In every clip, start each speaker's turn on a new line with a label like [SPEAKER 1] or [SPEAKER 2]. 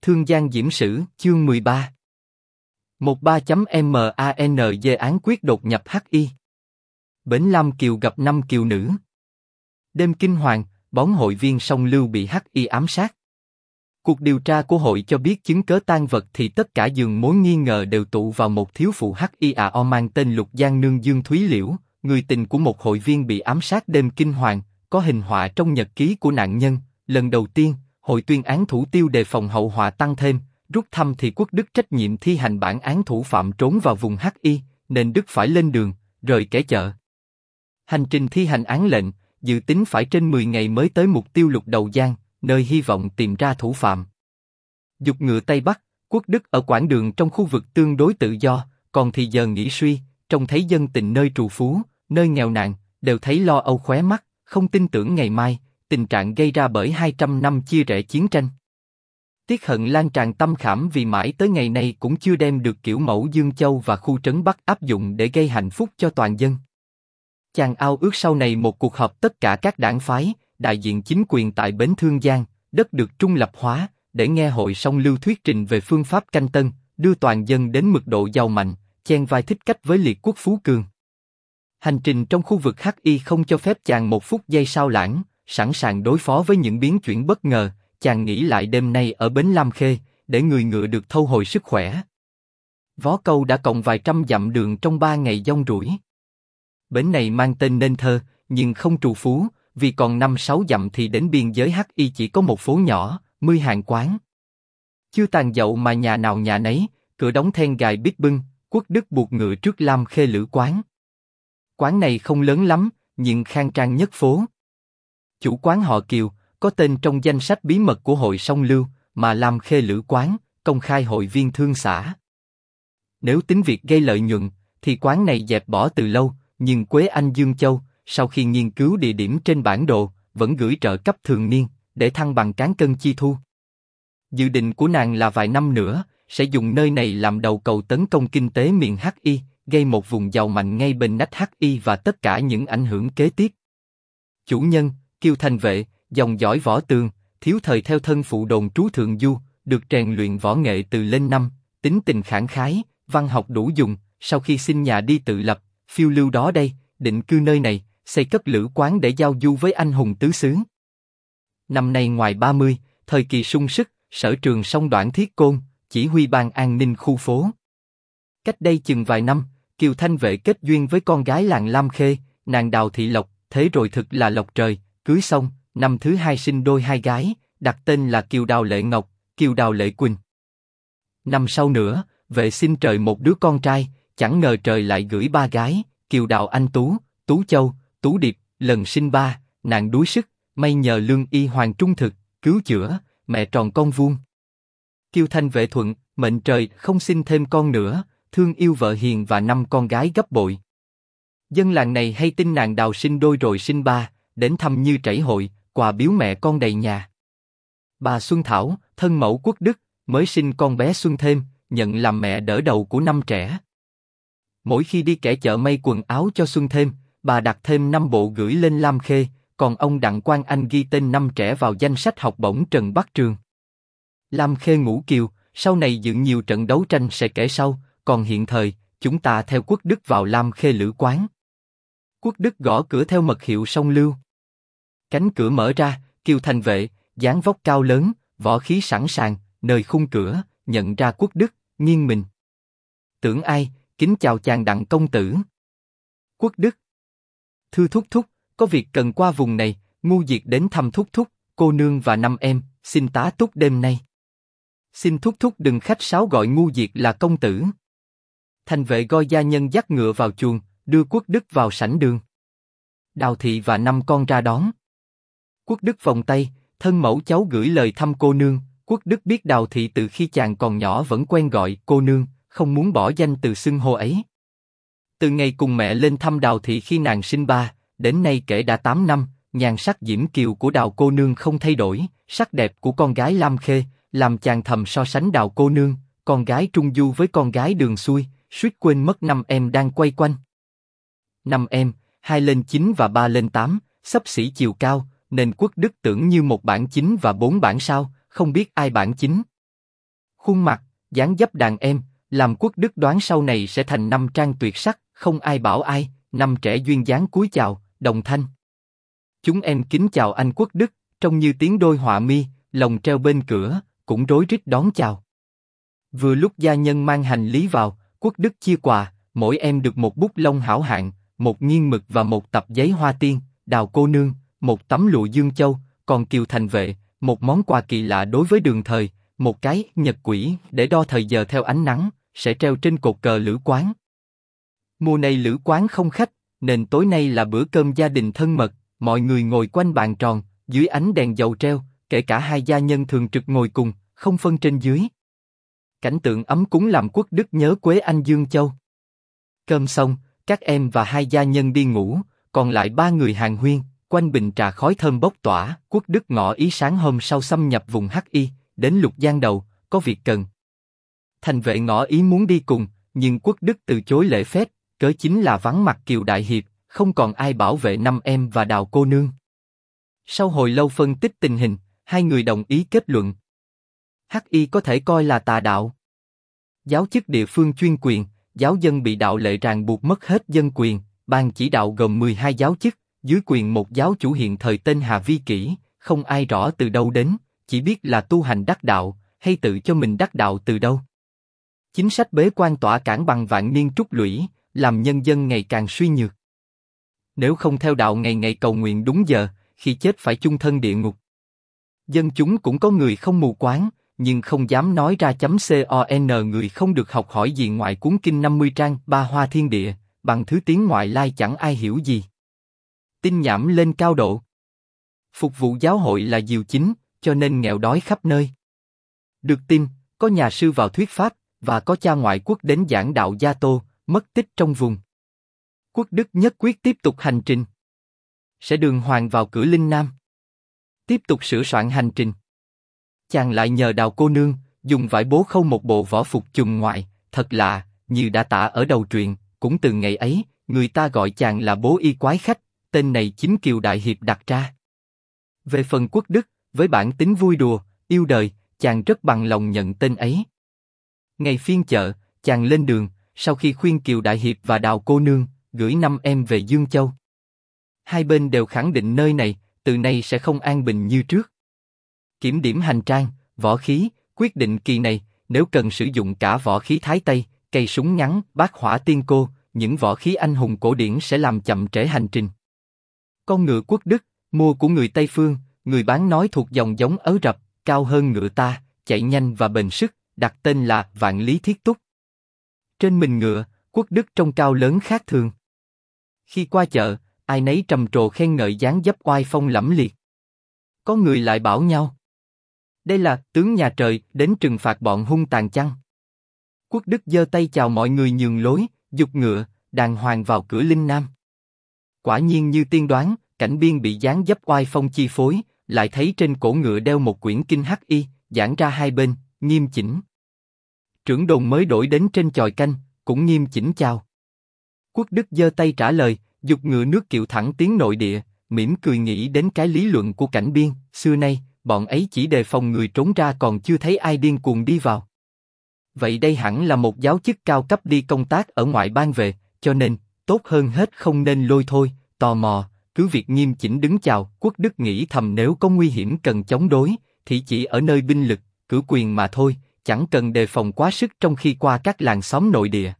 [SPEAKER 1] Thương Giang Diễm Sử, chương 13. 13.MANG án quyết đột nhập HI. Bến Lam Kiều gặp 5 kiều nữ. Đêm kinh hoàng, bóng hội viên song Lưu bị HI ám sát. Cuộc điều tra của hội cho biết chứng cớ tang vật thì tất cả giường mối nghi ngờ đều tụ vào một thiếu phụ HIAO mang tên Lục Giang Nương Dương Thúy Liễu, người tình của một hội viên bị ám sát đêm kinh hoàng, có hình họa trong nhật ký của nạn nhân. Lần đầu tiên, hội tuyên án thủ tiêu đề phòng hậu họa tăng thêm, rút thăm thì Quốc Đức trách nhiệm thi hành bản án thủ phạm trốn vào vùng HI, nên Đức phải lên đường, rời kẻ chợ. Hành trình thi hành án lệnh, dự tính phải trên 10 ngày mới tới mục tiêu Lục Đầu Giang, nơi hy vọng tìm ra thủ phạm. Giục ngựa Tây Bắc, Quốc Đức ở quãng đường trong khu vực tương đối tự do, còn thì giờ nghỉ suy, trông thấy dân tình nơi trù phú, nơi nghèo nàn, đều thấy lo âu khóe mắt, không tin tưởng ngày mai, tình trạng gây ra bởi 200 năm chia rẽ chiến tranh. Tiếc hận lan tràn tâm khảm vì mãi tới ngày nay cũng chưa đem được kiểu mẫu Dương Châu và khu trấn Bắc áp dụng để gây hạnh phúc cho toàn dân. Chàng ao ước sau này một cuộc họp tất cả các đảng phái, đại diện chính quyền tại bến Thương Giang, đất được trung lập hóa, để nghe hội song Lưu thuyết trình về phương pháp canh tân, đưa toàn dân đến mực độ giàu mạnh, chen vai thích cách với liệt quốc Phú Cường. Hành trình trong khu vực HI không cho phép chàng một phút giây sao lãng, sẵn sàng đối phó với những biến chuyển bất ngờ. Chàng nghĩ lại đêm nay ở bến Lam Khê, để người ngựa được thâu hồi sức khỏe. Vó câu đã cộng vài trăm dặm đường trong 3 ngày dông rủi. Bến này mang tên nên thơ, nhưng không trù phú, vì còn 5-6 dặm thì đến biên giới HI chỉ có một phố nhỏ, 10 hàng quán. Chưa tàn dậu mà nhà nào nhà nấy, cửa đóng then gài bít bưng. Quốc Đức buộc ngựa trước Lam Khê Lữ quán. Quán này không lớn lắm, nhưng khang trang nhất phố. Chủ quán họ Kiều, có tên trong danh sách bí mật của hội song Lưu, mà Lam Khê Lữ quán, công khai hội viên thương xã. Nếu tính việc gây lợi nhuận, thì quán này dẹp bỏ từ lâu, nhưng Quế Anh Dương Châu, sau khi nghiên cứu địa điểm trên bản đồ, vẫn gửi trợ cấp thường niên, để thăng bằng cán cân chi thu. Dự định của nàng là vài năm nữa, sẽ dùng nơi này làm đầu cầu tấn công kinh tế miền HI, gây một vùng giàu mạnh ngay bên nách HI và tất cả những ảnh hưởng kế tiếp. Chủ nhân, Kiều Thành Vệ, dòng dõi võ tường, thiếu thời theo thân phụ đồn trú Thượng Du, được rèn luyện võ nghệ từ lên năm, tính tình khẳng khái, văn học đủ dùng. Sau khi xin nhà đi tự lập, phiêu lưu đó đây, định cư nơi này, xây cất lữ quán để giao du với anh hùng tứ xứ. Năm nay ngoài 30, thời kỳ sung sức, sở trường song Đoạn Thiết Côn, chỉ huy ban an ninh khu phố. Cách đây chừng vài năm, Kiều Thanh Vệ kết duyên với con gái làng Lam Khê, nàng Đào Thị Lộc, thế rồi thực là lộc trời, cưới xong, năm thứ 2 sinh đôi 2 gái, đặt tên là Kiều Đào Lệ Ngọc, Kiều Đào Lệ Quỳnh. Năm sau nữa, Vệ sinh trời một đứa con trai, chẳng ngờ trời lại gửi 3 gái, Kiều Đào Anh Tú, Tú Châu, Tú Điệp, lần sinh 3, nàng đuối sức, may nhờ lương y hoàng trung thực, cứu chữa, mẹ tròn con vuông. Kiều Thanh Vệ thuận, mệnh trời không sinh thêm con nữa, thương yêu vợ hiền và 5 con gái gấp bội. Dân làng này hay tin nàng Đào sinh đôi rồi sinh 3, đến thăm như trảy hội, quà biếu mẹ con đầy nhà. Bà Xuân Thảo, thân mẫu Quốc Đức, mới sinh con bé Xuân Thêm, nhận làm mẹ đỡ đầu của 5 trẻ. Mỗi khi đi kẻ chợ may quần áo cho Xuân Thêm, bà đặt thêm 5 bộ gửi lên Lam Khê, còn ông Đặng Quang Anh ghi tên 5 trẻ vào danh sách học bổng Trần Bắc Trường. Lam Khê Ngũ Kiều, sau này dựng nhiều trận đấu tranh sẽ kể sau, còn hiện thời, chúng ta theo Quốc Đức vào Lam Khê Lữ quán. Quốc Đức gõ cửa theo mật hiệu song Lưu. Cánh cửa mở ra, Kiều Thành Vệ, dáng vóc cao lớn, võ khí sẵn sàng, nơi khung cửa, nhận ra Quốc Đức, nghiêng mình. Tưởng ai, kính chào chàng Đặng công tử. Quốc Đức. Thưa thúc thúc, có việc cần qua vùng này, Ngu Diệt đến thăm thúc thúc, cô nương và 5 em, xin tá túc đêm nay. Xin thúc thúc đừng khách sáo gọi Ngu Diệt là công tử. Thành Vệ gọi gia nhân dắt ngựa vào chuồng, đưa Quốc Đức vào sảnh đường. Đào Thị và 5 con ra đón. Quốc Đức vòng tay, thân mẫu cháu gửi lời thăm cô nương. Quốc Đức biết Đào Thị từ khi chàng còn nhỏ vẫn quen gọi cô nương, không muốn bỏ danh từ xưng hô ấy. Từ ngày cùng mẹ lên thăm Đào Thị khi nàng sinh 3, đến nay kể đã 8 năm, nhan sắc diễm kiều của Đào cô nương không thay đổi, sắc đẹp của con gái Lam Khê, làm chàng thầm so sánh Đào cô nương, con gái Trung Du với con gái Đường Xuôi, suýt quên mất 5 em đang quay quanh. 5 em, 2 lên 9 và 3 lên 8, xấp xỉ chiều cao, nên Quốc Đức tưởng như một bản chính và 4 bản sao, không biết ai bản chính. Khuôn mặt, dáng dấp đàn em, làm Quốc Đức đoán sau này sẽ thành năm trang tuyệt sắc, không ai bảo ai, năm trẻ duyên dáng cúi chào, đồng thanh. Chúng em kính chào anh Quốc Đức, trông như tiếng đôi họa mi, lồng treo bên cửa, cũng rối rít đón chào. Vừa lúc gia nhân mang hành lý vào, Quốc Đức chia quà, mỗi em được một bút lông hảo hạng, một nghiên mực và một tập giấy hoa tiên, Đào cô nương, một tấm lụa Dương Châu, còn Kiều Thành vệ, một món quà kỳ lạ đối với đường thời, một cái nhật quỹ để đo thời giờ theo ánh nắng, sẽ treo trên cột cờ lữ quán. Mùa này lữ quán không khách, nên tối nay là bữa cơm gia đình thân mật, mọi người ngồi quanh bàn tròn, dưới ánh đèn dầu treo, kể cả hai gia nhân thường trực ngồi cùng, không phân trên dưới. Cảnh tượng ấm cúng làm Quốc Đức nhớ quế anh Dương Châu. Cơm xong, các em và hai gia nhân đi ngủ, còn lại ba người hàn huyên, quanh bình trà khói thơm bốc tỏa. Quốc Đức ngỏ ý sáng hôm sau xâm nhập vùng Hi, đến Lục Giang Đầu, có việc cần. Thành vệ ngỏ ý muốn đi cùng, nhưng Quốc Đức từ chối lễ phép, cớ chính là vắng mặt Kiều Đại Hiệp, không còn ai bảo vệ năm em và Đào cô nương. Sau hồi lâu phân tích tình hình, hai người đồng ý kết luận. Hi có thể coi là tà đạo. Giáo chức địa phương chuyên quyền, giáo dân bị đạo lệ ràng buộc mất hết dân quyền, ban chỉ đạo gồm 12 giáo chức, dưới quyền một giáo chủ hiện thời tên Hà Vi Kỷ, không ai rõ từ đâu đến, chỉ biết là tu hành đắc đạo, hay tự cho mình đắc đạo từ đâu. Chính sách bế quan tỏa cản bằng vạn niên trúc lũy, làm nhân dân ngày càng suy nhược. Nếu không theo đạo ngày ngày cầu nguyện đúng giờ, khi chết phải chung thân địa ngục. Dân chúng cũng có người không mù quáng, nhưng không dám nói ra con người không được học hỏi gì ngoại cuốn kinh 50 trang Ba Hoa Thiên Địa, bằng thứ tiếng ngoại lai chẳng ai hiểu gì. Tin nhảm lên cao độ. Phục vụ giáo hội là diều chính, cho nên nghèo đói khắp nơi. Được tin, có nhà sư vào thuyết pháp, và có cha ngoại quốc đến giảng đạo Gia Tô, mất tích trong vùng. Quốc Đức nhất quyết tiếp tục hành trình. Sẽ đường hoàng vào cửa Linh Nam. Tiếp tục sửa soạn hành trình. Chàng lại nhờ Đào cô nương, dùng vải bố khâu một bộ võ phục chùm ngoại, thật lạ, như đã tả ở đầu truyện, cũng từ ngày ấy, người ta gọi chàng là bố y quái khách, tên này chính Kiều Đại Hiệp đặt ra. Về phần Quốc Đức, với bản tính vui đùa, yêu đời, chàng rất bằng lòng nhận tên ấy. Ngày phiên chợ, chàng lên đường, sau khi khuyên Kiều Đại Hiệp và Đào cô nương, gửi năm em về Dương Châu. Hai bên đều khẳng định nơi này, từ nay sẽ không an bình như trước. Kiểm điểm hành trang, võ khí, quyết định kỳ này, nếu cần sử dụng cả võ khí Thái Tây, cây súng ngắn, bát hỏa tiên cô, những võ khí anh hùng cổ điển sẽ làm chậm trễ hành trình. Con ngựa Quốc Đức, mua của người Tây Phương, người bán nói thuộc dòng giống Ớ Rập, cao hơn ngựa ta, chạy nhanh và bền sức, đặt tên là Vạn Lý Thiết Túc. Trên mình ngựa, Quốc Đức trông cao lớn khác thường. Khi qua chợ, ai nấy trầm trồ khen ngợi dáng dấp oai phong lẫm liệt. Có người lại bảo nhau, đây là tướng nhà trời đến trừng phạt bọn hung tàn chăng? Quốc Đức giơ tay chào mọi người nhường lối, giục ngựa, đàng hoàng vào cửa Linh Nam. Quả nhiên như tiên đoán, Cảnh Biên bị dáng dấp oai phong chi phối, lại thấy trên cổ ngựa đeo một quyển kinh Hi, giảng ra hai bên, nghiêm chỉnh. Trưởng đồn mới đổi đến trên chòi canh, cũng nghiêm chỉnh chào. Quốc Đức giơ tay trả lời, giục ngựa nước kiệu thẳng tiến nội địa, mỉm cười nghĩ đến cái lý luận của Cảnh Biên, xưa nay, bọn ấy chỉ đề phòng người trốn ra còn chưa thấy ai điên cuồng đi vào. Vậy đây hẳn là một giáo chức cao cấp đi công tác ở ngoại bang về, cho nên, tốt hơn hết không nên lôi thôi, tò mò, cứ việc nghiêm chỉnh đứng chào. Quốc Đức nghĩ thầm nếu có nguy hiểm cần chống đối, thì chỉ ở nơi binh lực, cử quyền mà thôi, chẳng cần đề phòng quá sức trong khi qua các làng xóm nội địa.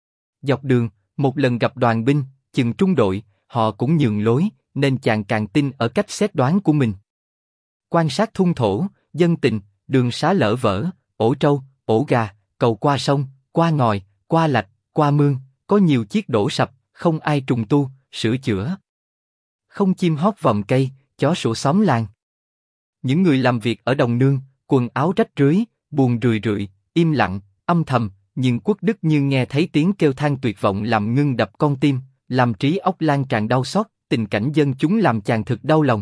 [SPEAKER 1] Dọc đường, một lần gặp đoàn binh, chừng trung đội, họ cũng nhường lối, nên chàng càng tin ở cách xét đoán của mình. Quan sát thung thổ, dân tình, đường xá lỡ vỡ, ổ trâu, ổ gà, cầu qua sông, qua ngòi, qua lạch, qua mương, có nhiều chiếc đổ sập, không ai trùng tu, sửa chữa. Không chim hót vòm cây, chó sủa xóm làng. Những người làm việc ở đồng nương, quần áo rách rưới, buồn rười rượi, im lặng, âm thầm, nhưng Quốc Đức như nghe thấy tiếng kêu than tuyệt vọng làm ngưng đập con tim, làm trí óc lan tràn đau xót, tình cảnh dân chúng làm chàng thực đau lòng.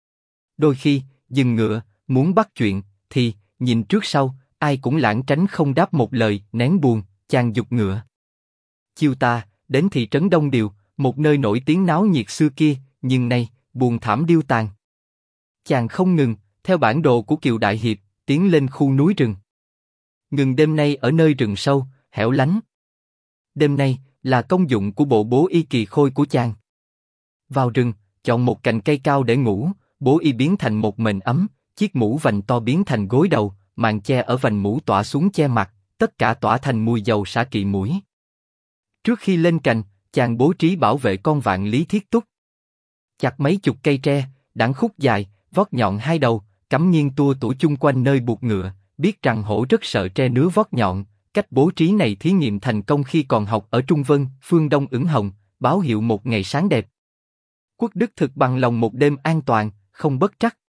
[SPEAKER 1] Đôi khi, dừng ngựa, muốn bắt chuyện, thì, nhìn trước sau, ai cũng lảng tránh không đáp một lời, nén buồn, chàng giục ngựa. Chiều tà, đến thị trấn Đông Điều, một nơi nổi tiếng náo nhiệt xưa kia, nhưng nay, buồn thảm điêu tàn. Chàng không ngừng, theo bản đồ của Kiều Đại Hiệp, tiến lên khu núi rừng. Ngừng đêm nay ở nơi rừng sâu, hẻo lánh. Đêm nay là công dụng của bộ bố y kỳ khôi của chàng. Vào rừng, chọn một cành cây cao để ngủ, bố y biến thành một mền ấm, chiếc mũ vành to biến thành gối đầu, màn che ở vành mũ tỏa xuống che mặt, tất cả tỏa thành mùi dầu xả kỵ mũi. Trước khi lên cành, chàng bố trí bảo vệ con vạn lý thiết túc. Chặt mấy chục cây tre, đẵn khúc dài, vót nhọn hai đầu, cắm nghiêng tua tủa chung quanh nơi buộc ngựa, biết rằng hổ rất sợ tre nứa vót nhọn. Cách bố trí này thí nghiệm thành công khi còn học ở Trung Vân, phương Đông ửng hồng, báo hiệu một ngày sáng đẹp. Quốc Đức thực bằng lòng một đêm an toàn, không bất trắc.